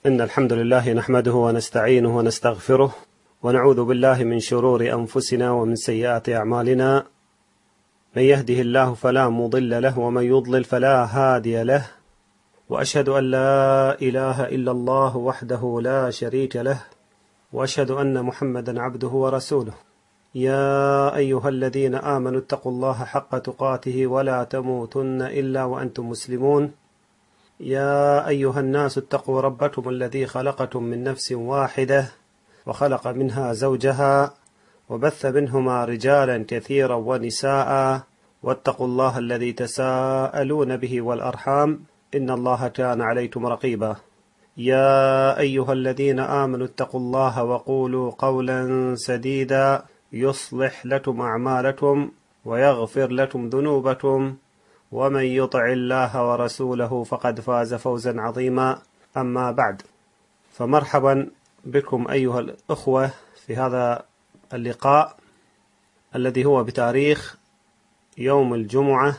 إن الحمد لله نحمده ونستعينه ونستغفره ونعوذ بالله من شرور أنفسنا ومن سيئات أعمالنا. من يهده الله فلا مضل له ومن يضلل فلا هادي له، وأشهد أن لا إله إلا الله وحده لا شريك له، وأشهد أن محمدا عبده ورسوله. يا أيها الذين آمنوا اتقوا الله حق تقاته ولا تموتن إلا وأنتم مسلمون. يا أيها الناس اتقوا ربكم الذي خلقكم من نفس واحدة وخلق منها زوجها وبث منهما رجالا كثيرا ونساء، واتقوا الله الذي تساءلون به والأرحام إن الله كان عليكم رقيبا. يا أيها الذين آمنوا اتقوا الله وقولوا قولا سديدا يصلح لكم أعمالكم ويغفر لكم ذنوبكم، ومن يطع الله ورسوله فقد فاز فوزا عظيما. أما بعد، فمرحبا بكم أيها الأخوة في هذا اللقاء الذي هو بتاريخ يوم الجمعة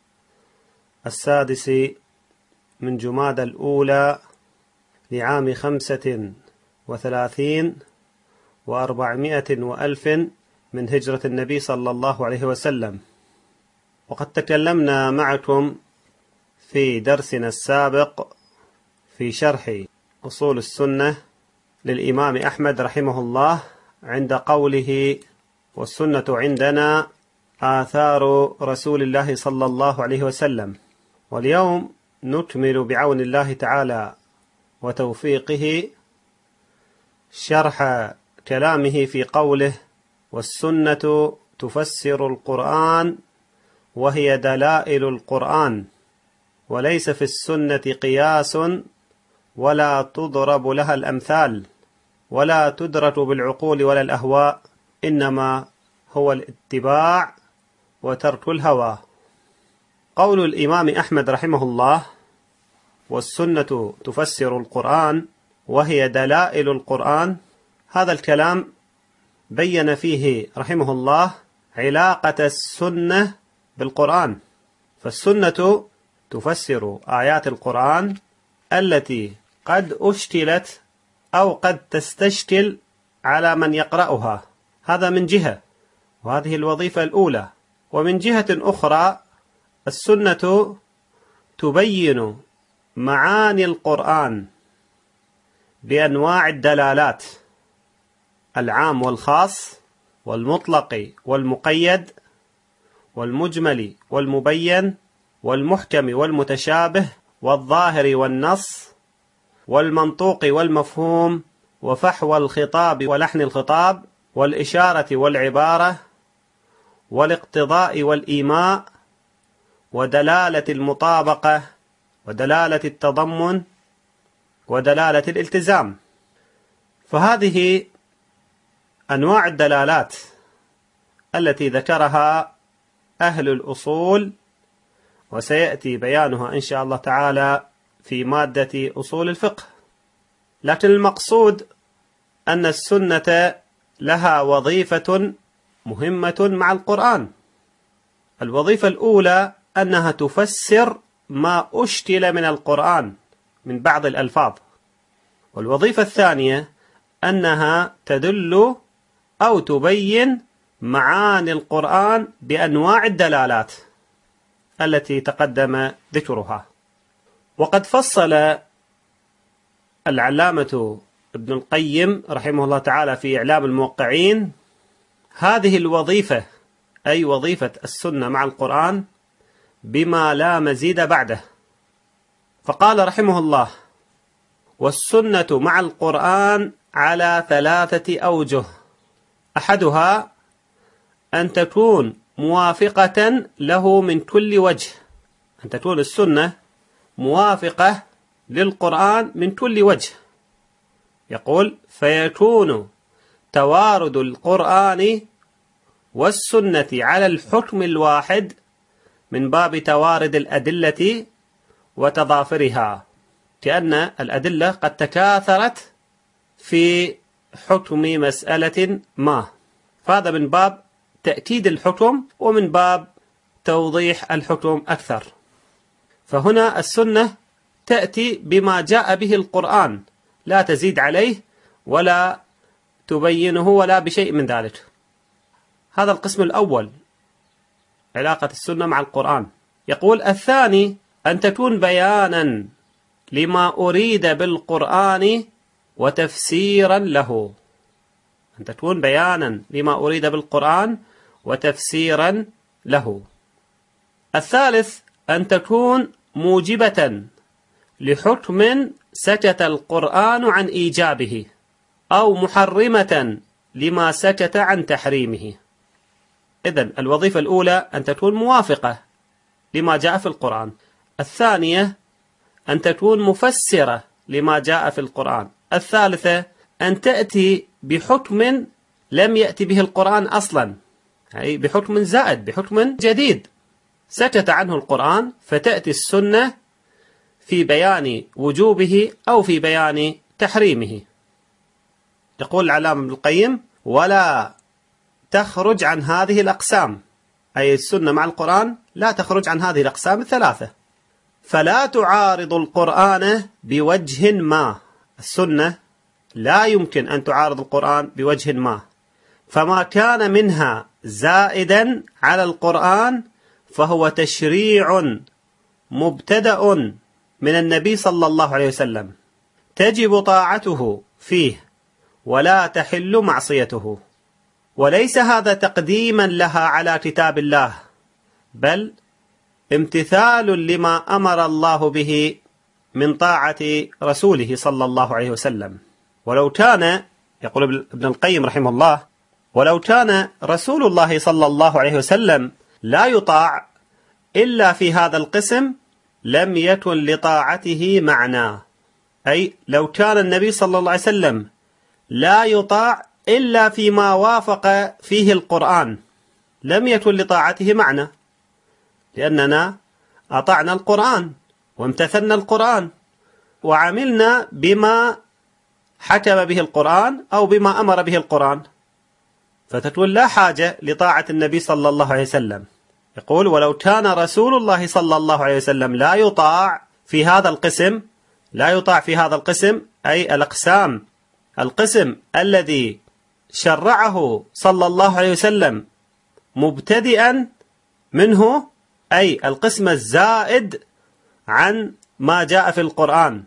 6 من جمادى الأولى لعام 35 و400 وألف من هجرة النبي صلى الله عليه وسلم. وقد تكلمنا معكم في درسنا السابق في شرح أصول السنة للإمام أحمد رحمه الله عند قوله: والسنة عندنا آثار رسول الله صلى الله عليه وسلم. واليوم نكمل بعون الله تعالى وتوفيقه شرح كلامه في قوله: والسنة تفسر القرآن وهي دلائل القرآن، وليس في السنة قياس ولا تضرب لها الأمثال ولا تدرك بالعقول ولا الأهواء، إنما هو الاتباع وترك الهوى. قول الإمام أحمد رحمه الله: والسنة تفسر القرآن وهي دلائل القرآن، هذا الكلام بين فيه رحمه الله علاقة السنة بالقرآن. فالسنة تفسر آيات القرآن التي قد أشكلت أو قد تستشكل على من يقرأها، هذا من جهة، وهذه الوظيفة الأولى. ومن جهة أخرى السنة تبين معاني القرآن بأنواع الدلالات، العام والخاص والمطلق والمقيد والمجمل والمبين والمحكم والمتشابه والظاهر والنص والمنطوق والمفهوم وفحوى الخطاب ولحن الخطاب والإشارة والعبارة والاقتضاء والإيماء ودلالة المطابقة ودلالة التضمن ودلالة الالتزام. فهذه أنواع الدلالات التي ذكرها أهل الأصول، وسيأتي بيانها إن شاء الله تعالى في مادة أصول الفقه. لكن المقصود أن السنة لها وظيفة مهمة مع القرآن. الوظيفة الأولى أنها تفسر ما أشكل من القرآن من بعض الألفاظ، والوظيفة الثانية أنها تدل أو تبين معاني القرآن بأنواع الدلالات التي تقدم ذكرها. وقد فصل العلامة ابن القيم رحمه الله تعالى في إعلام الموقعين هذه الوظيفة، أي وظيفة السنة مع القرآن، بما لا مزيد بعده. فقال رحمه الله: والسنة مع القرآن على 3 أوجه. أحدها أن تكون موافقة له من كل وجه، أن تكون السنة موافقة للقرآن من كل وجه. يقول: فيكون توارد القرآن والسنة على الحكم الواحد من باب توارد الأدلة وتضافرها، كأن الأدلة قد تكاثرت في حكم مسألة ما، فهذا من باب تأكيد الحكم ومن باب توضيح الحكم أكثر. فهنا السنة تأتي بما جاء به القرآن لا تزيد عليه ولا تبينه ولا بشيء من ذلك. هذا القسم الأول، علاقة السنة مع القرآن. يقول الثاني أن تكون بيانا لما أريد بالقرآن وتفسيرا له. أن تكون بيانا لما أريد بالقرآن وتفسيرا له. الثالث أن تكون موجبة لحكم سكت القرآن عن إيجابه، أو محرمة لما سكت عن تحريمه. إذن الوظيفة الأولى أن تكون موافقة لما جاء في القرآن. الثانية أن تكون مفسرة لما جاء في القرآن. الثالثة أن تأتي بحكم لم يأتي به القرآن أصلا، أي بحكم زائد، بحكم جديد سكت عنه القرآن، فتأتي السنة في بيان وجوبه أو في بيان تحريمه. يقول العلامة ابن القيم: ولا تخرج عن هذه الأقسام، أي السنة مع القرآن لا تخرج عن هذه الأقسام الثلاثة. فلا تعارض القرآن بوجه ما. السنة لا يمكن أن تعارض القرآن بوجه ما، فما كان منها زائدا على القرآن فهو تشريع مبتدأ من النبي صلى الله عليه وسلم، تجب طاعته فيه ولا تحل معصيته. وليس هذا تقديما لها على كتاب الله، بل امتثال لما أمر الله به من طاعة رسوله صلى الله عليه وسلم. ولو كان، يقول ابن القيم رحمه الله، ولو كان رسول الله صلى الله عليه وسلم لا يطاع إلا في هذا القسم لم يكن لطاعته معنى. أي لو كان النبي صلى الله عليه وسلم لا يطاع إلا فيما وافق فيه القرآن لم يكن لطاعته معنى، لأننا أطعنا القرآن وامتثلنا القرآن وعملنا بما حكم به القرآن أو بما أمر به القرآن، فتكون لا حاجة لطاعة النبي صلى الله عليه وسلم. يقول: ولو كان رسول الله صلى الله عليه وسلم لا يطاع في هذا القسم، لا يطاع في هذا القسم أي الأقسام، القسم الذي شرعه صلى الله عليه وسلم مبتدئا منه، أي القسم الزائد عن ما جاء في القرآن،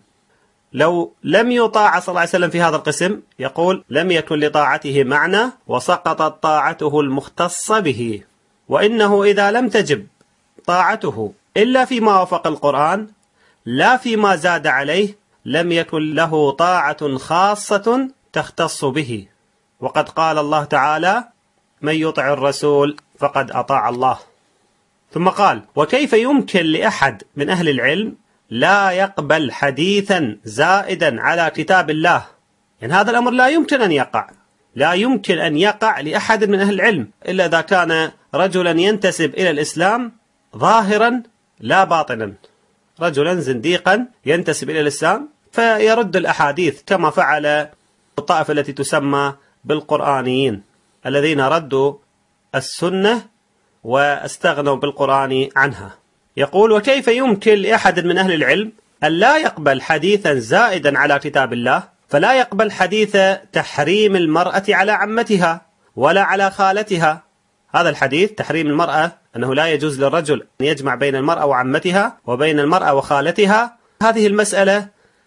لو لم يطاع صلى الله عليه وسلم في هذا القسم، يقول لم يكن لطاعته معنى وسقطت طاعته المختصة به. وإنه إذا لم تجب طاعته إلا فيما وافق القرآن لا فيما زاد عليه لم يكن له طاعة خاصة تختص به. وقد قال الله تعالى: من يطع الرسول فقد أطاع الله. ثم قال: وكيف يمكن لأحد من أهل العلم لا يقبل حديثا زائدا على كتاب الله؟ يعني هذا الأمر لا يمكن أن يقع، لا يمكن أن يقع لأحد من أهل العلم إلا إذا كان رجلا ينتسب إلى الإسلام ظاهرا لا باطنا، رجلا زنديقا ينتسب إلى الإسلام فيرد الأحاديث، كما فعل الطائفة التي تسمى بالقرآنيين الذين ردوا السنة واستغنوا بالقرآن عنها. يقول: وكيف يمكن لأحد من أهل العلم أن لا يقبل حديثا زائدا على كتاب الله؟ فلا يقبل حديث تحريم المرأة على عمتها ولا على خالتها. هذا الحديث تحريم المرأة، أنه لا يجوز للرجل أن يجمع بين المرأة وعمتها وبين المرأة وخالتها، هذه المسألة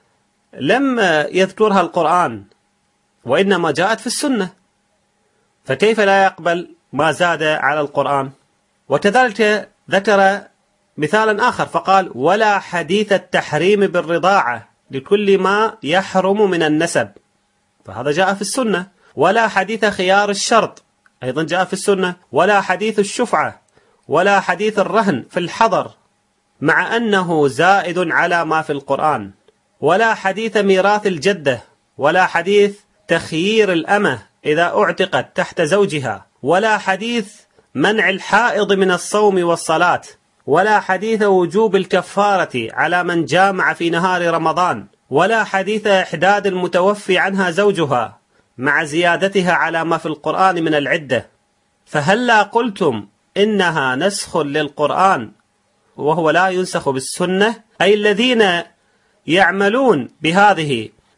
لم يذكرها القرآن وإنما جاءت في السنة، فكيف لا يقبل ما زاد على القرآن؟ وكذلك ذكر مثالا آخر فقال: ولا حديث التحريم بالرضاعة لكل ما يحرم من النسب، فهذا جاء في السنة. ولا حديث خيار الشرط، أيضا جاء في السنة. ولا حديث الشفعة ولا حديث الرهن في الحضر، مع أنه زائد على ما في القرآن. ولا حديث ميراث الجدة، ولا حديث تخيير الأمة إذا أعتقت تحت زوجها، ولا حديث منع الحائض من الصوم والصلاة، ولا حديث وجوب الكفارة على من جامع في نهار رمضان، ولا حديث إحداد المتوفي عنها زوجها مع زيادتها على ما في القرآن من العدة. فهلا قلتم إنها نسخ للقرآن وهو لا ينسخ بالسنة؟ أي الذين يعملون بهذه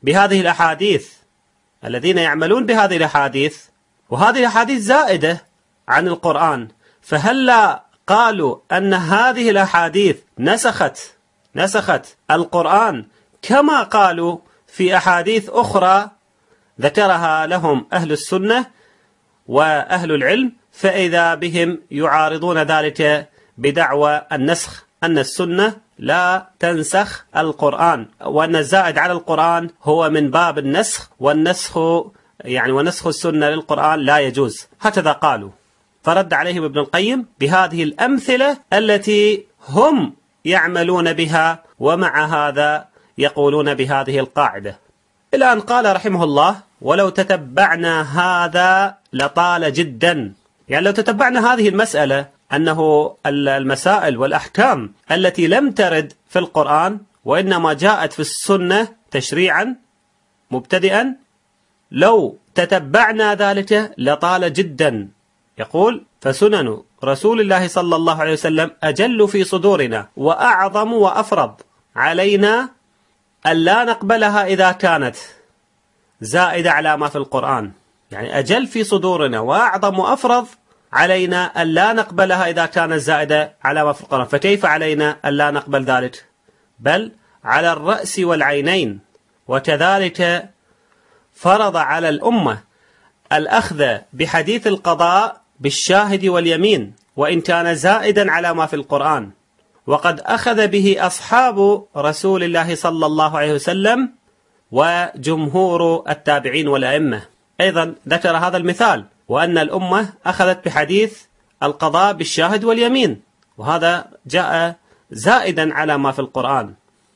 بهذه الأحاديث، الذين يعملون بهذه الأحاديث، وهذه الأحاديث زائدة عن القرآن، فهلا قالوا أن هذه الأحاديث نسخت القرآن كما قالوا في أحاديث أخرى ذكرها لهم أهل السنة وأهل العلم، فإذا بهم يعارضون ذلك بدعوى النسخ، أن السنة لا تنسخ القرآن، وأن الزائد على القرآن هو من باب النسخ، ونسخ السنة للقرآن لا يجوز، هكذا قالوا. فرد عليهم ابن القيم بهذه الأمثلة التي هم يعملون بها، ومع هذا يقولون بهذه القاعدة. إلى أن قال رحمه الله: ولو تتبعنا هذا لطال جدا. يعني لو تتبعنا هذه المسألة، أنه المسائل والأحكام التي لم ترد في القرآن وإنما جاءت في السنة تشريعا مبتدئا، لو تتبعنا ذلك لطال جدا. يقول: فسنن رسول الله صلى الله عليه وسلم أجل في صدورنا وأعظم وأفرض علينا ألا نقبلها إذا كانت زائدة على ما في القرآن. يعني أجل في صدورنا وأعظم وأفرض علينا ألا نقبلها إذا كانت زائدة على ما في القرآن، فكيف علينا ألا نقبل ذلك؟ بل على الرأس والعينين. وكذلك فرض على الأمة الأخذ بحديث القضاء بالشاهد واليمين وإن كان زائدا على ما في القرآن، وقد أخذ به أصحاب رسول الله صلى الله عليه وسلم وجمهور التابعين والأئمة. أيضا ذكر هذا المثال، وأن الأمة أخذت بحديث القضاء بالشاهد واليمين، وهذا جاء زائدا على ما في القرآن.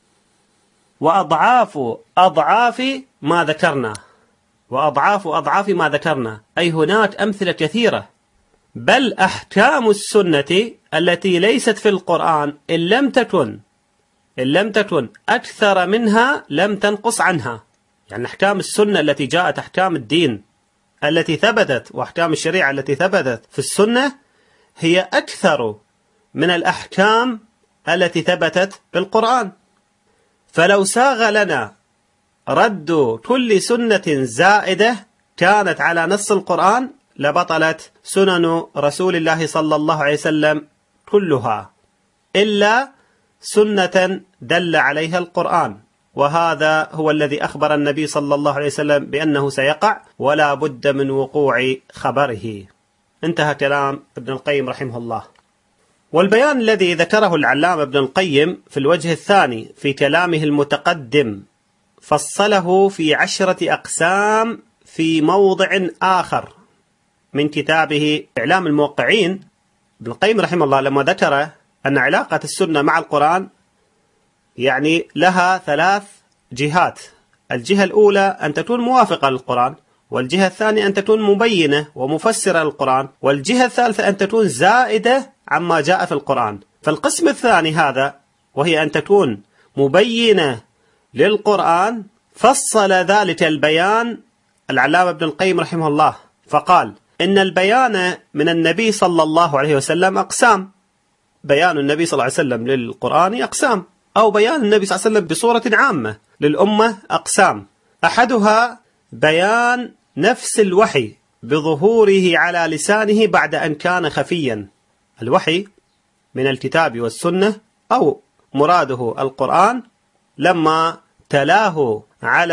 وأضعاف ما ذكرنا، أي هناك أمثلة كثيرة. بل أحكام السنة التي ليست في القرآن إن لم تكن أكثر منها لم تنقص عنها. يعني أحكام السنة التي جاءت، أحكام الدين التي ثبتت وأحكام الشريعة التي ثبتت في السنة هي أكثر من الأحكام التي ثبتت في القرآن. فلو ساغ لنا رد كل سنة زائدة كانت على نص القرآن لبطلت سنن رسول الله صلى الله عليه وسلم كلها إلا سنة دل عليها القرآن، وهذا هو الذي أخبر النبي صلى الله عليه وسلم بأنه سيقع ولا بد من وقوع خبره. انتهى كلام ابن القيم رحمه الله. والبيان الذي ذكره العلامة ابن القيم في الوجه الثاني في كلامه المتقدم فصله في 10 أقسام في موضع آخر من كتابه إعلام الموقعين. ابن القيم رحمه الله لما ذكر أن علاقة السنة مع القرآن يعني لها 3 جهات: الجهة الأولى أن تكون موافقة للقرآن، والجهة الثانية أن تكون مبينة ومفسرة للقرآن، والجهة الثالثة أن تكون زائدة عما جاء في القرآن. فالقسم الثاني هذا، وهي أن تكون مبينة للقرآن، فصل ذلك البيان العلامة ابن القيم رحمه الله فقال: إن البيان من النبي صلى الله عليه وسلم أقسام. بيان النبي صلى الله عليه وسلم للقرآن أقسام، أو بيان النبي صلى الله عليه وسلم بصورة عامة للأمة أقسام. أحدها بيان نفس الوحي بظهوره على لسانه بعد أن كان خفيا. الوحي من الكتاب والسنة، أو مراده القرآن، لما تلاه على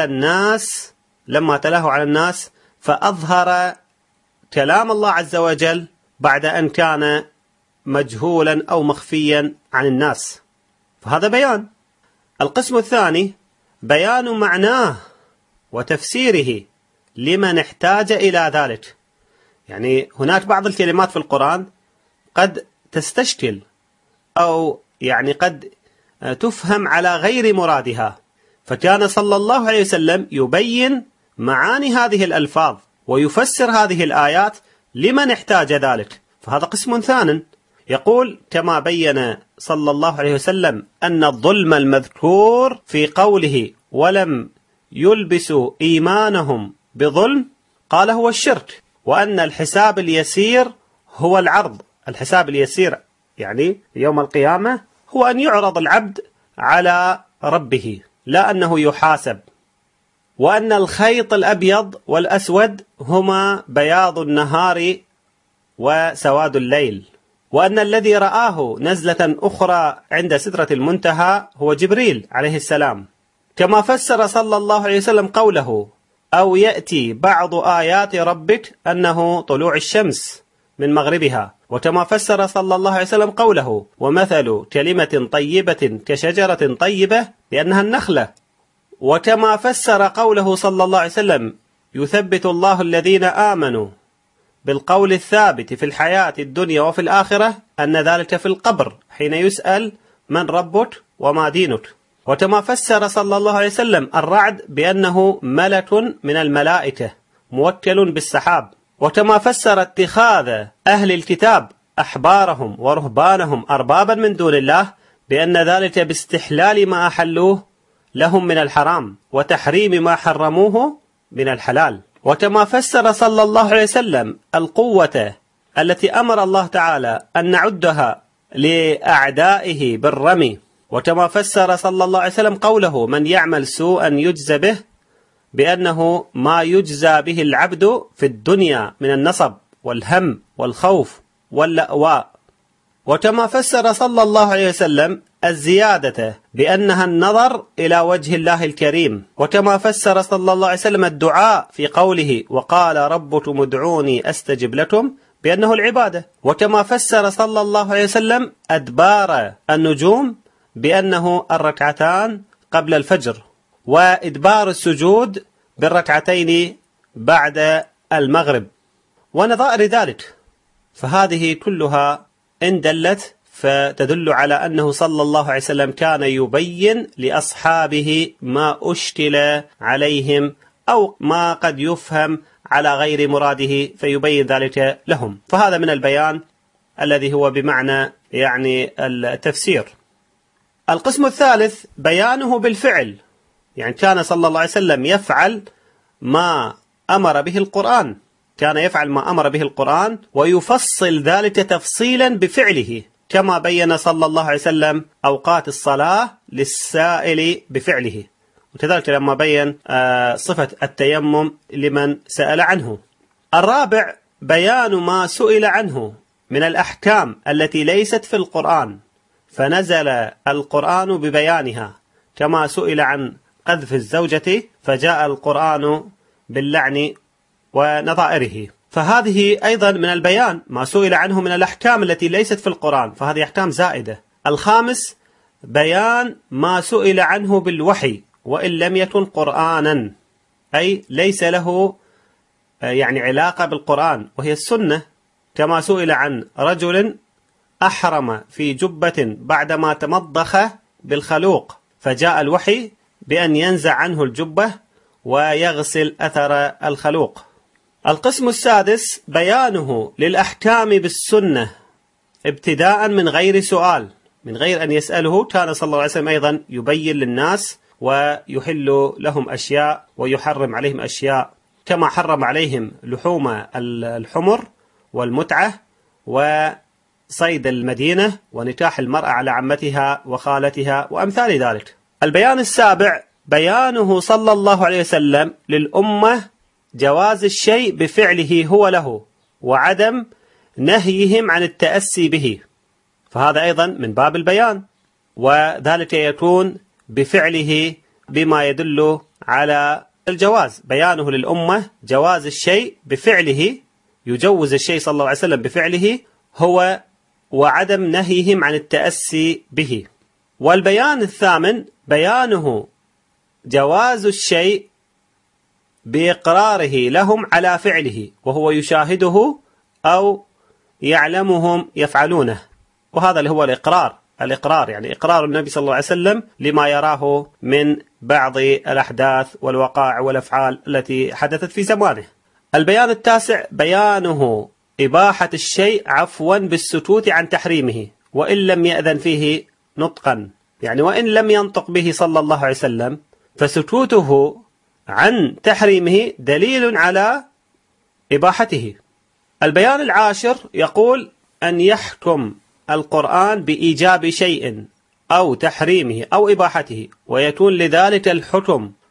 الناس فأظهر كلام الله عز وجل بعد أن كان مجهولا أو مخفيا عن الناس، فهذا بيان. القسم الثاني بيان معناه وتفسيره لمن احتاج إلى ذلك. يعني هناك بعض الكلمات في القرآن قد تستشكل، أو يعني قد تفهم على غير مرادها، فكان صلى الله عليه وسلم يبين معاني هذه الألفاظ ويفسر هذه الآيات لمن احتاج ذلك، فهذا قسم ثان. يقول: كما بين صلى الله عليه وسلم أن الظلم المذكور في قوله ولم يلبسوا إيمانهم بظلم قال هو الشرك، وأن الحساب اليسير هو العرض. الحساب اليسير يعني يوم القيامة هو أن يعرض العبد على ربه، لا أنه يحاسب. وأن الخيط الأبيض والأسود هما بياض النهار وسواد الليل، وأن الذي رآه نزلة أخرى عند سدرة المنتهى هو جبريل عليه السلام، كما فسر صلى الله عليه وسلم قوله: أو يأتي بعض آيات ربك أنه طلوع الشمس من مغربها، وكما فسر صلى الله عليه وسلم قوله: ومثل كلمة طيبة كشجرة طيبة لأنها النخلة، وكما فسر قوله صلى الله عليه وسلم: يثبت الله الذين آمنوا بالقول الثابت في الحياة الدنيا وفي الآخرة، أن ذلك في القبر حين يسأل من ربك وما دينك. وكما فسر صلى الله عليه وسلم الرعد بأنه ملك من الملائكة موكل بالسحاب، وكما فسر اتخاذ أهل الكتاب أحبارهم ورهبانهم أربابا من دون الله بأن ذلك باستحلال ما أحلوه لهم من الحرام وتحريم ما حرموه من الحلال. وكما فسر صلى الله عليه وسلم القوة التي أمر الله تعالى أن نعدها لأعدائه بالرمي، وكما فسر صلى الله عليه وسلم قوله: من يعمل سوءا يجزى به، بأنه ما يجزى به العبد في الدنيا من النصب والهم والخوف واللأواء. وكما فسر صلى الله عليه وسلم الزيادة بأنها النظر إلى وجه الله الكريم، وكما فسر صلى الله عليه وسلم الدعاء في قوله: وقال ربكم ادعوني أستجب لكم، بأنه العبادة. وكما فسر صلى الله عليه وسلم أدبار النجوم بأنه الركعتان قبل الفجر، وإدبار السجود بالركعتين بعد المغرب ونظائر ذلك. فهذه كلها إن دلت فتدل على أنه صلى الله عليه وسلم كان يبين لأصحابه ما أشكل عليهم أو ما قد يفهم على غير مراده فيبين ذلك لهم. فهذا من البيان الذي هو بمعنى يعني التفسير. القسم الثالث بيانه بالفعل، يعني كان صلى الله عليه وسلم يفعل ما أمر به القرآن، كان يفعل ما أمر به القرآن ويفصل ذلك تفصيلا بفعله، كما بين صلى الله عليه وسلم أوقات الصلاة للسائل بفعله، وكذلك لما بين صفة التيمم لمن سأل عنه. الرابع بيان ما سئل عنه من الأحكام التي ليست في القرآن فنزل القرآن ببيانها، كما سئل عن قذف الزوجة فجاء القرآن باللعن ونظائره. فهذه أيضا من البيان ما سئل عنه من الأحكام التي ليست في القرآن، فهذه أحكام زائدة. الخامس بيان ما سئل عنه بالوحي وإن لم يكن قرآنا، أي ليس له يعني علاقة بالقرآن وهي السنة، كما سئل عن رجل أحرم في جبة بعدما تمضخ بالخلوق فجاء الوحي بأن ينزع عنه الجبة ويغسل أثر الخلوق. القسم السادس بيانه للأحكام بالسنة ابتداء من غير سؤال، من غير أن يسأله. كان صلى الله عليه وسلم أيضا يبين للناس ويحل لهم أشياء ويحرم عليهم أشياء، كما حرم عليهم لحوم الحمر والمتعة وصيد المدينة ونكاح المرأة على عمتها وخالتها وأمثال ذلك. البيان السابع بيانه صلى الله عليه وسلم للأمة جواز الشيء بفعله هو له وعدم نهيهم عن التأسي به، فهذا أيضا من باب البيان، وذلك يكون بفعله بما يدل على الجواز. بيانه للأمة جواز الشيء بفعله، يجوز الشيء صلى الله عليه وسلم بفعله هو وعدم نهيهم عن التأسي به. والبيان الثامن بيانه جواز الشيء بإقراره لهم على فعله، وهو يشاهده أو يعلمهم يفعلونه، وهذا اللي هو الإقرار يعني إقرار النبي صلى الله عليه وسلم لما يراه من بعض الأحداث والوقائع والأفعال التي حدثت في زمانه. البيان التاسع بيانه إباحة الشيء عفوا بالسكوت عن تحريمه وإن لم يأذن فيه نطقا، يعني وإن لم ينطق به صلى الله عليه وسلم فسكوته عن تحريمه دليل على إباحته. البيان العاشر يقول أن يحكم القرآن بإيجاب شيء أو تحريمه أو إباحته، ويكون لذلك الحكم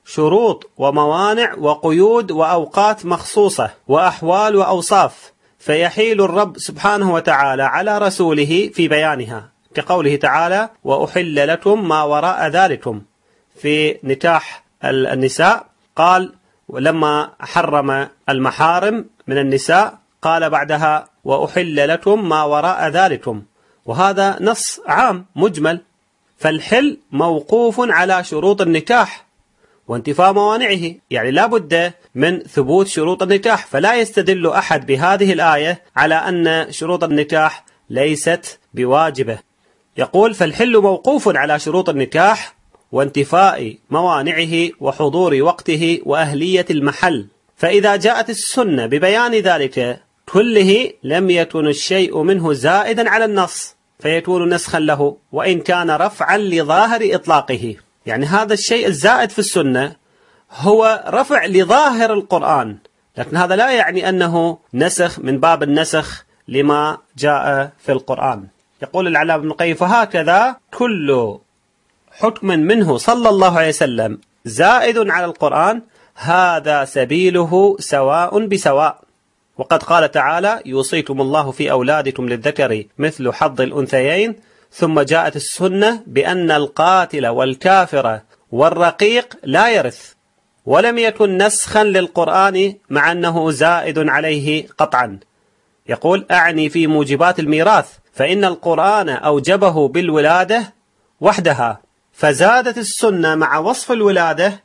شروط وموانع وقيود وأوقات مخصوصة وأحوال وأوصاف، فيحيل الرب سبحانه وتعالى على رسوله في بيانها، كقوله تعالى: وأحل لكم ما وراء ذلكم. في نكاح النساء قال لما حرم المحارم من النساء قال بعدها: وأحل لكم ما وراء ذلكم، وهذا نص عام مجمل. فالحل موقوف على شروط النكاح وانتفاء موانعه، يعني لا بد من ثبوت شروط النكاح، فلا يستدل أحد بهذه الآية على أن شروط النكاح ليست بواجبة. يقول: فالحل موقوف على شروط النكاح وانتفاء موانعه وحضور وقته وأهلية المحل، فإذا جاءت السنة ببيان ذلك كله لم يكن الشيء منه زائدا على النص فيكون نسخا له، وإن كان رفعا لظاهر إطلاقه. يعني هذا الشيء الزائد في السنة هو رفع لظاهر القرآن، لكن هذا لا يعني أنه نسخ من باب النسخ لما جاء في القرآن. يقول العلامة ابن القيم: فهكذا كل حكم منه صلى الله عليه وسلم زائد على القرآن هذا سبيله سواء بسواء. وقد قال تعالى: يوصيكم الله في أولادكم للذكر مثل حظ الأنثيين، ثم جاءت السنة بأن القاتل والكافر والرقيق لا يرث، ولم يكن نسخا للقرآن مع أنه زائد عليه قطعا. يقول: أعني في موجبات الميراث، فإن القرآن أوجبه بالولادة وحدها، فزادت السنة مع وصف الولادة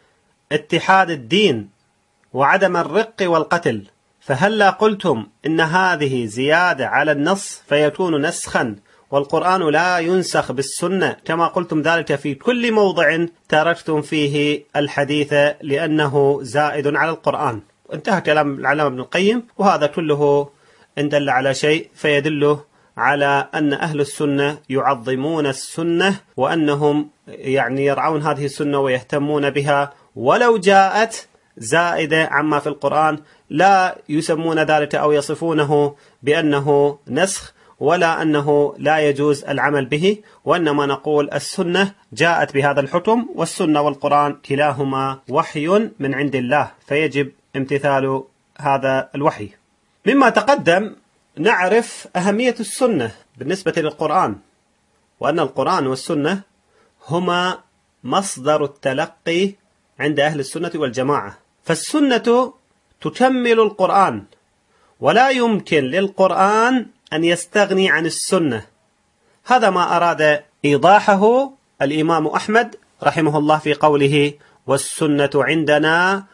اتحاد الدين وعدم الرق والقتل، فهلا قلتم إن هذه زيادة على النص فيكون نسخا، والقرآن لا ينسخ بالسنة كما قلتم ذلك في كل موضع تركتم فيه الحديث لأنه زائد على القرآن. انتهى كلام العلامة ابن القيم. وهذا كله إن دل على شيء فيدل على أن أهل السنة يعظمون السنة، وأنهم يعني يرعون هذه السنة ويهتمون بها، ولو جاءت زائدة عما في القرآن لا يسمون ذلك أو يصفونه بأنه نسخ ولا أنه لا يجوز العمل به، وإنما نقول السنة جاءت بهذا الحكم، والسنة والقرآن كلاهما وحي من عند الله، فيجب امتثال هذا الوحي. مما تقدم نعرف أهمية السنة بالنسبة للقرآن، وأن القرآن والسنة هما مصدر التلقي عند أهل السنة والجماعة، فالسنة تكمل القرآن، ولا يمكن للقرآن أن يستغني عن السنة. هذا ما أراد إيضاحه الإمام أحمد رحمه الله في قوله: والسنة عندنا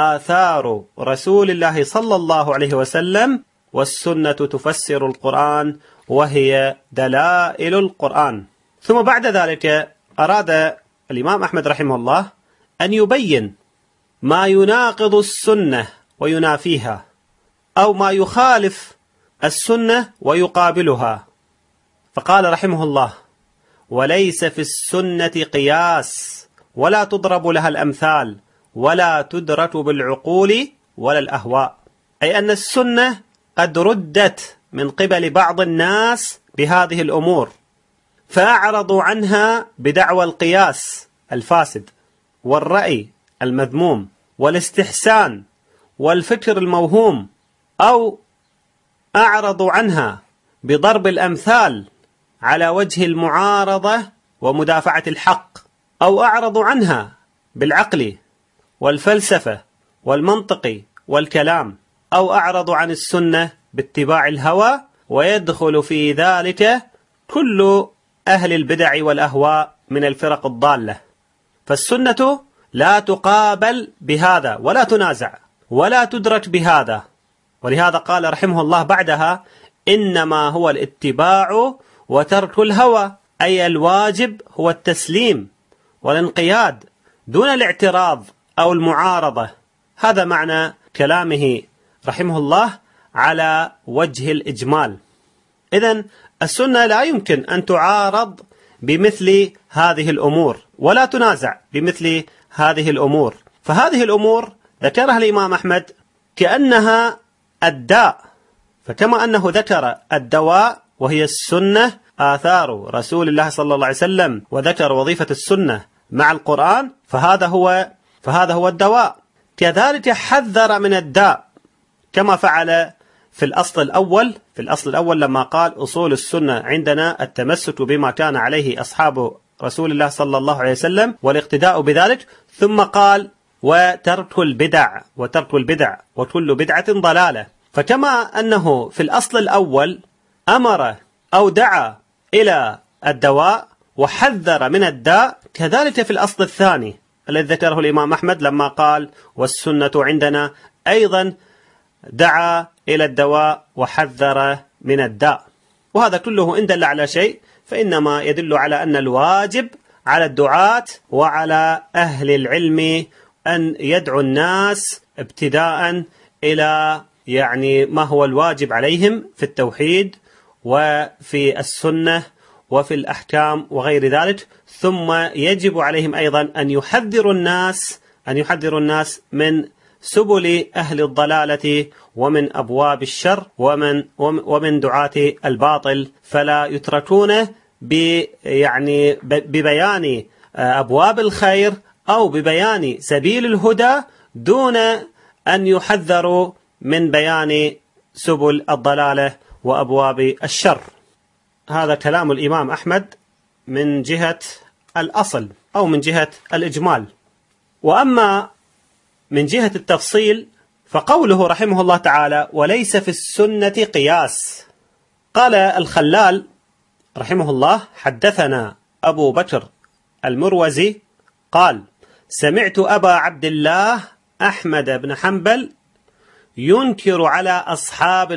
آثار رسول الله صلى الله عليه وسلم، والسنة تفسر القرآن وهي دلائل القرآن. ثم بعد ذلك أراد الإمام أحمد رحمه الله أن يبين ما يناقض السنة وينافيها، أو ما يخالف السنة ويقابلها، فقال رحمه الله: وليس في السنة قياس، ولا تضرب لها الأمثال، ولا تدرك بالعقول ولا الأهواء. أي أن السنة قد ردت من قبل بعض الناس بهذه الأمور، فأعرضوا عنها بدعوى القياس الفاسد والرأي المذموم والاستحسان والفكر الموهوم، أو أعرضوا عنها بضرب الأمثال على وجه المعارضة ومدافعة الحق، أو أعرضوا عنها بالعقل والفلسفة والمنطق والكلام، أو أعرضوا عن السنة باتباع الهوى، ويدخل في ذلك كل أهل البدع والأهواء من الفرق الضالة. فالسنة لا تقابل بهذا ولا تنازع ولا تدرك بهذا، ولهذا قال رحمه الله بعدها: إنما هو الاتباع وترك الهوى، أي الواجب هو التسليم والانقياد دون الاعتراض أو المعارضة. هذا معنى كلامه رحمه الله على وجه الإجمال. إذن السنة لا يمكن أن تعارض بمثل هذه الأمور ولا تنازع بمثل هذه الأمور، فهذه الأمور ذكرها الإمام أحمد كأنها الداء، فكما أنه ذكر الدواء وهي السنة آثار رسول الله صلى الله عليه وسلم، وذكر وظيفة السنة مع القرآن، فهذا هو فهذا هو الدواء. كذلك حذر من الداء كما فعل في الأصل الأول لما قال أصول السنة عندنا التمسك بما كان عليه أصحاب رسول الله صلى الله عليه وسلم والاقتداء بذلك، ثم قال وترك البدع وكل بدعة ضلالة. فكما أنه في الأصل الأول أمر أو دعا إلى الدواء وحذر من الداء، كذلك في الأصل الثاني الذي ذكره الإمام أحمد لما قال والسنة عندنا أيضا دعا إلى الدواء وحذر من الداء. وهذا كله إن دل على شيء فإنما يدل على أن الواجب على الدعاة وعلى أهل العلم أن يدعو الناس ابتداء إلى ما هو الواجب عليهم في التوحيد وفي السنة وفي الأحكام وغير ذلك، ثم يجب عليهم أيضا أن يحذروا الناس من سبل أهل الضلالة ومن أبواب الشر ومن دعاة الباطل، فلا يتركون ببيان أبواب الخير أو ببيان سبيل الهدى دون أن يحذروا من بيان سبل الضلالة وأبواب الشر. هذا كلام الإمام أحمد من جهة الأصل أو من جهة الإجمال. وأما من جهة التفصيل فقوله رحمه الله تعالى وليس في السنة قياس. قال الخلال رحمه الله حدثنا أبو بكر المروزي قال سمعت أبا عبد الله أحمد بن حنبل ينكر على أصحاب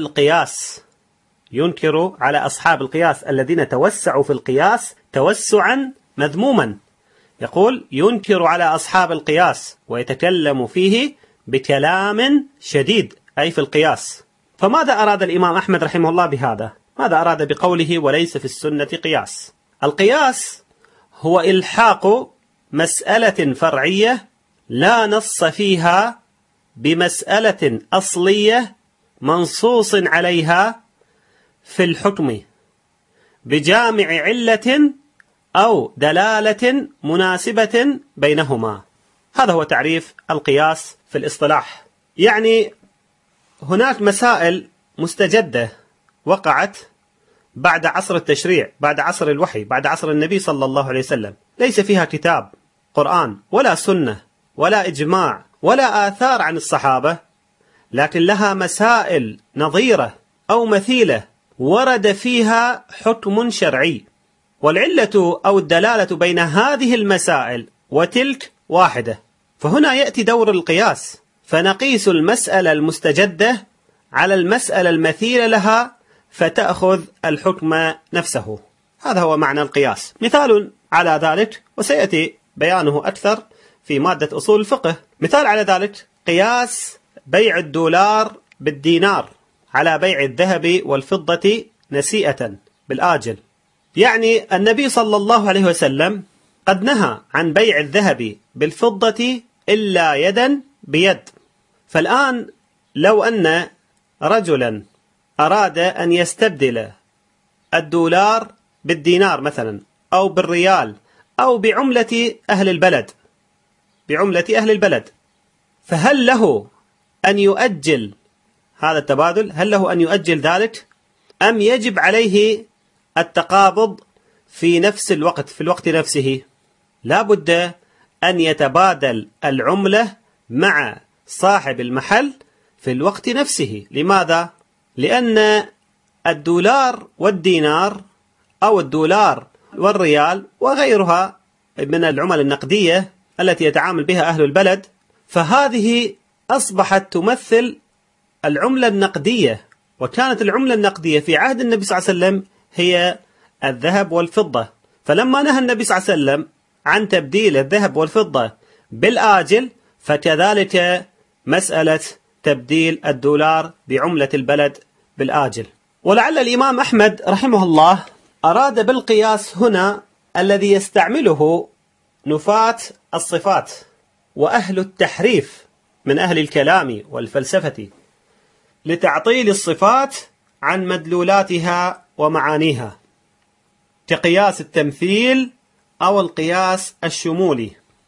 القياس الذين توسعوا في القياس توسعا مذموما. يقول ينكر على أصحاب القياس ويتكلم فيه بكلام شديد أي في القياس. فماذا أراد الإمام أحمد رحمه الله بهذا؟ ماذا أراد بقوله وليس في السنة قياس؟ القياس هو إلحاق مسألة فرعية لا نص فيها بمسألة أصلية منصوص عليها في الحكم بجامع علة أو دلالة مناسبة بينهما. هذا هو تعريف القياس في الاصطلاح. هناك مسائل مستجدة وقعت بعد عصر التشريع، بعد عصر الوحي، بعد عصر النبي صلى الله عليه وسلم، ليس فيها كتاب قرآن ولا سنة ولا إجماع ولا آثار عن الصحابة، لكن لها مسائل نظيرة أو مثيلة ورد فيها حكم شرعي، والعلة أو الدلالة بين هذه المسائل وتلك واحدة. فهنا يأتي دور القياس، فنقيس المسألة المستجدة على المسألة المثيلة لها فتأخذ الحكم نفسه. هذا هو معنى القياس. مثال على ذلك وسيأتي بيانه أكثر في مادة أصول الفقه. مثال على ذلك قياس بيع الدولار بالدينار على بيع الذهب والفضة نسيئة بالآجل. النبي صلى الله عليه وسلم قد نهى عن بيع الذهب بالفضة إلا يدا بيد. فالآن لو أن رجلا أراد أن يستبدل الدولار بالدينار مثلا أو بالريال أو بعملة أهل البلد، فهل له أن يؤجل هذا التبادل؟ هل له أن يؤجل ذلك أم يجب عليه التقابض في نفس الوقت، في الوقت نفسه؟ لا بد أن يتبادل العملة مع صاحب المحل في الوقت نفسه. لماذا؟ لأن الدولار والدينار أو الدولار والريال وغيرها من العمل النقدية التي يتعامل بها أهل البلد، فهذه أصبحت تمثل العملة النقدية، وكانت العملة النقدية في عهد النبي صلى الله عليه وسلم هي الذهب والفضة. فلما نهى النبي صلى الله عليه وسلم عن تبديل الذهب والفضة بالآجل، فكذلك مسألة تبديل الدولار بعملة البلد بالآجل. ولعل الإمام أحمد رحمه الله أراد بالقياس هنا الذي يستعمله نفاة الصفات وأهل التحريف من أهل الكلام والفلسفة لتعطيل الصفات عن مدلولاتها ومعانيها، كقياس التمثيل أو القياس الشمولي.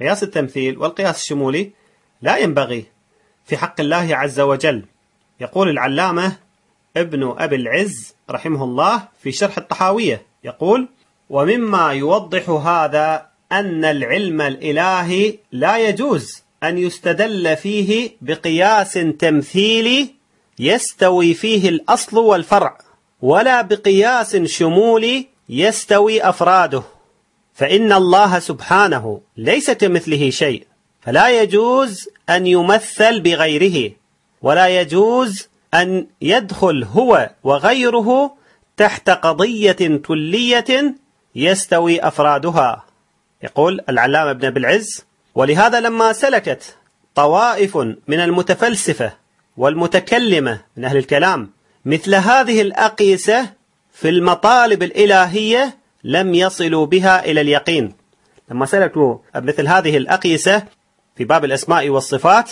قياس التمثيل والقياس الشمولي لا ينبغي في حق الله عز وجل. يقول العلامة ابن أبي العز رحمه الله في شرح الطحاوية، يقول: ومما يوضح هذا أن العلم الإلهي لا يجوز أن يستدل فيه بقياس تمثيلي يستوي فيه الأصل والفرع، ولا بقياس شمولي يستوي أفراده، فإن الله سبحانه ليس كمثله شيء، فلا يجوز أن يمثل بغيره، ولا يجوز أن يدخل هو وغيره تحت قضية كلية يستوي أفرادها. يقول العلامة ابن أبي العز: ولهذا لما سلكت طوائف من المتفلسفة والمتكلمة من أهل الكلام مثل هذه الأقيسة في المطالب الإلهية لم يصلوا بها إلى اليقين. لما سلكوا مثل هذه الأقيسة في باب الأسماء والصفات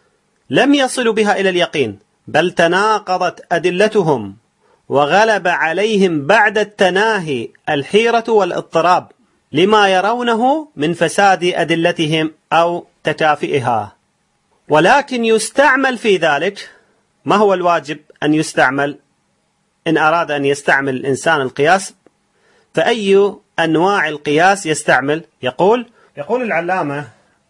لم يصلوا بها إلى اليقين، بل تناقضت أدلتهم، وغلب عليهم بعد التناهي الحيرة والاضطراب لما يرونه من فساد أدلتهم أو تكافئها. ولكن يستعمل في ذلك ما هو الواجب أن يستعمل إن أراد أن يستعمل الإنسان القياس، فأي أنواع القياس يستعمل؟ يقول العلامة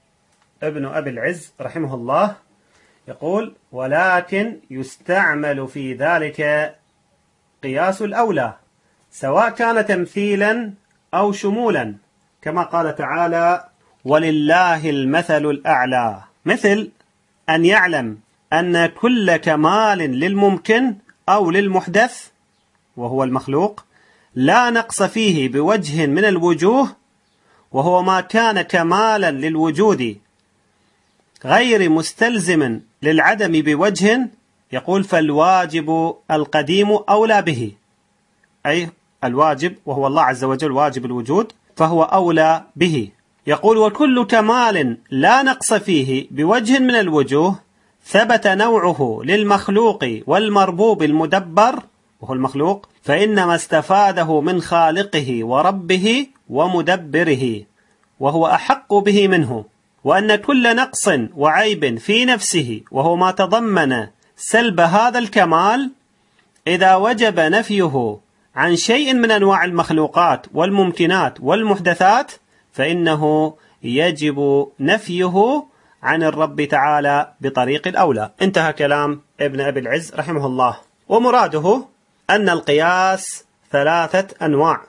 ابن أبي العز رحمه الله، يقول: ولكن يستعمل في ذلك قياس الأولى، سواء كان تمثيلا أو شمولا، كما قال تعالى: ولله المثل الأعلى، مثل أن يعلم أن كل كمال للممكن أو للمحدث وهو المخلوق لا نقص فيه بوجه من الوجوه، وهو ما كان كمالا للوجود غير مستلزم للعدم بوجه. يقول: فالواجب القديم أولى به، أي الواجب وهو الله عز وجل واجب الوجود فهو أولى به. يقول: وكل كمال لا نقص فيه بوجه من الوجوه ثبت نوعه للمخلوق والمربوب المدبر وهو المخلوق، فإنما استفاده من خالقه وربه ومدبره، وهو أحق به منه، وأن كل نقص وعيب في نفسه وهو ما تضمن سلب هذا الكمال إذا وجب نفيه عن شيء من أنواع المخلوقات والممكنات والمحدثات فإنه يجب نفيه عن الرب تعالى بطريق الأولى. انتهى كلام ابن أبي العز رحمه الله. ومراده أن القياس ثلاثة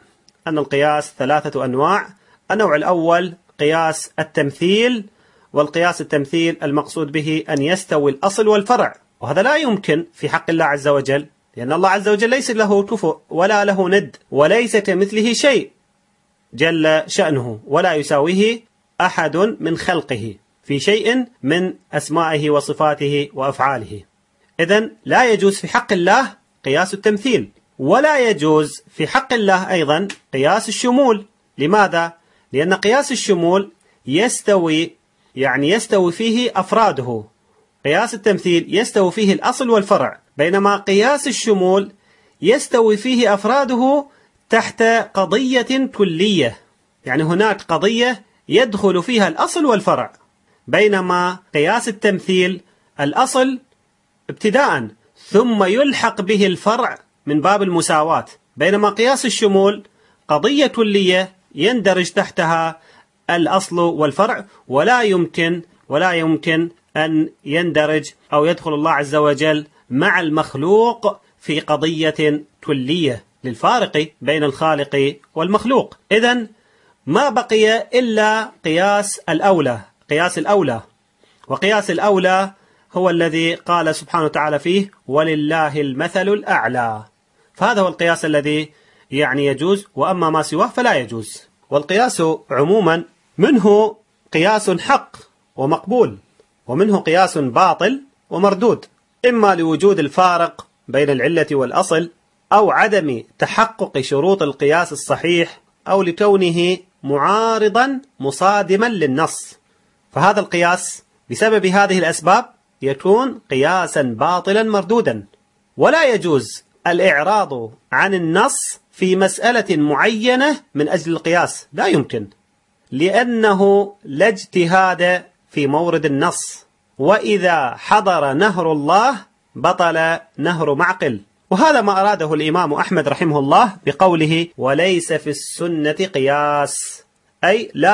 أنواع. النوع الأول قياس التمثيل، والقياس التمثيل المقصود به أن يستوي الأصل والفرع، وهذا لا يمكن في حق الله عز وجل، لأن الله عز وجل ليس له كفؤ ولا له ند وليس كمثله شيء جل شأنه، ولا يساويه أحد من خلقه في شيء من أسمائه وصفاته وأفعاله. إذن لا يجوز في حق الله قياس التمثيل، ولا يجوز في حق الله أيضا قياس الشمول. لماذا؟ لأن قياس الشمول يستوي فيه أفراده، قياس التمثيل يستوي فيه الأصل والفرع، بينما قياس الشمول يستوي فيه أفراده تحت قضية كلية، يعني هناك قضية يدخل فيها الأصل والفرع، بينما قياس التمثيل الأصل ابتداء ثم يلحق به الفرع من باب المساواة، بينما قياس الشمول قضية كلية يندرج تحتها الأصل والفرع، ولا يمكن أن يندرج أو يدخل الله عز وجل مع المخلوق في قضية كلية للفارق بين الخالق والمخلوق. إذن ما بقي إلا قياس الأولى، وقياس الأولى هو الذي قال سبحانه وتعالى فيه: ولله المثل الأعلى، فهذا هو القياس الذي يجوز، وأما ما سواه فلا يجوز. والقياس عموما منه قياس حق ومقبول، ومنه قياس باطل ومردود، إما لوجود الفارق بين العلة والأصل، أو عدم تحقق شروط القياس الصحيح، أو لكونه معارضا مصادما للنص، فهذا القياس بسبب هذه الأسباب يكون قياسا باطلا مردودا. ولا يجوز الإعراض عن النص في مسألة معينة من أجل القياس، لا يمكن، لأنه لا اجتهاد في مورد النص، وإذا حضر نهر الله بطل نهر معقل. وهذا ما أراده الإمام أحمد رحمه الله بقوله: وليس في السنة قياس، أي لا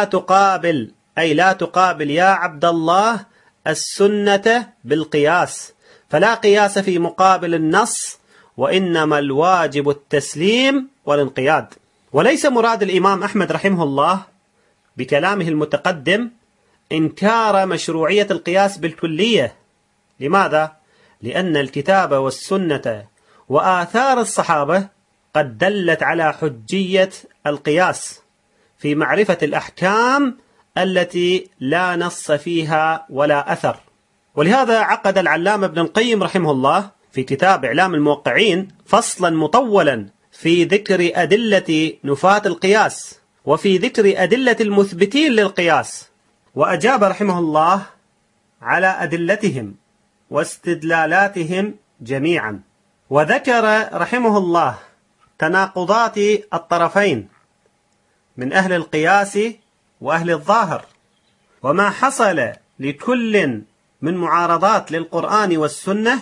تقابل يا عبد الله السنة بالقياس، فلا قياس في مقابل النص، وإنما الواجب التسليم والانقياد. وليس مراد الإمام أحمد رحمه الله بكلامه المتقدم إنكار مشروعية القياس بالكلية. لماذا؟ لأن الكتاب والسنة وآثار الصحابة قد دلت على حجية القياس في معرفة الأحكام التي لا نص فيها ولا أثر. ولهذا عقد العلامة ابن القيم رحمه الله في كتاب إعلام الموقعين فصلا مطولا في ذكر أدلة نفاة القياس وفي ذكر أدلة المثبتين للقياس، وأجاب رحمه الله على أدلتهم واستدلالاتهم جميعا، وذكر رحمه الله تناقضات الطرفين من أهل القياس وأهل الظاهر، وما حصل لكل من معارضات للقرآن والسنة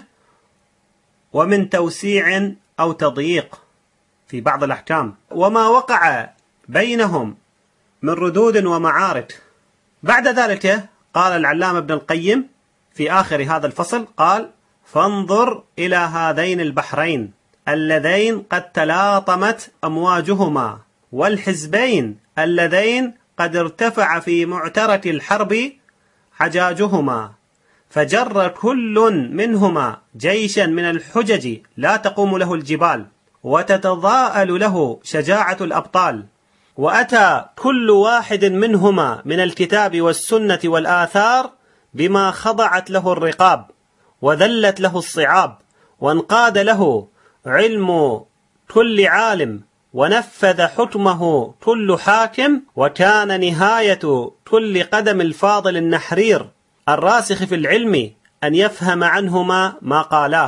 ومن توسيع أو تضييق في بعض الأحكام، وما وقع بينهم من ردود ومعارك. بعد ذلك قال العلامة ابن القيم في آخر هذا الفصل، قال: فانظر إلى هذين البحرين اللذين قد تلاطمت أمواجهما، والحزبين اللذين قد ارتفع في معترك الحرب حجاجهما، فجر كل منهما جيشا من الحجج لا تقوم له الجبال وتتضاءل له شجاعة الأبطال، وأتى كل واحد منهما من الكتاب والسنة والآثار بما خضعت له الرقاب وذلت له الصعاب، وانقاد له علم كل عالم، ونفذ حكمه كل حاكم، وكان نهاية كل قدم الفاضل النحرير الراسخ في العلم أن يفهم عنهما ما قالاه.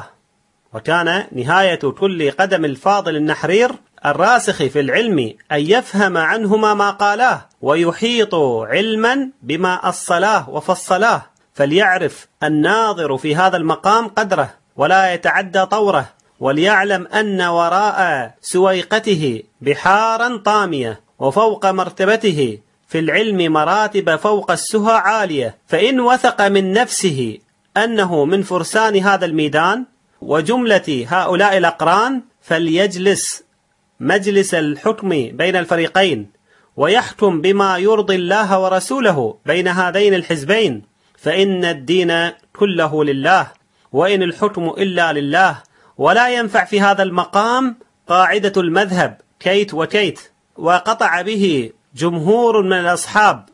وكان نهاية كل قدم الفاضل النحرير الراسخ في العلم أن يفهم عنهما ما قالاه، ويحيط علما بما أصلاه وفصلاه، فليعرف الناظر في هذا المقام قدره ولا يتعدى طوره، وليعلم أن وراء سويقته بحارا طامية، وفوق مرتبته في العلم مراتب فوق السهى عالية. فإن وثق من نفسه أنه من فرسان هذا الميدان وجملة هؤلاء الأقران، فليجلس مجلس الحكم بين الفريقين، ويحكم بما يرضي الله ورسوله بين هذين الحزبين، فإن الدين كله لله، وإن الحكم إلا لله. ولا ينفع في هذا المقام قاعدة المذهب كيت وكيت، وقطع به جمهور من الأصحاب،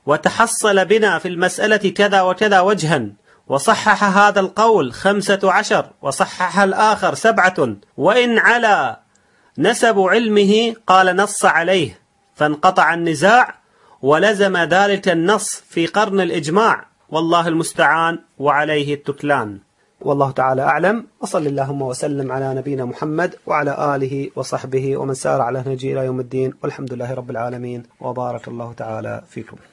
وتحصل بنا في المسألة كذا وكذا وجها، وصحح هذا القول 15 وصحح الآخر 7، وإن على نسب علمه قال نص عليه، فانقطع النزاع ولزم ذلك النص في قرن الإجماع، والله المستعان وعليه التكلان. والله تعالى أعلم، وصل اللهم وسلم على نبينا محمد وعلى آله وصحبه ومن سار على نهجه إلى يوم الدين، والحمد لله رب العالمين، وبارك الله تعالى فيكم.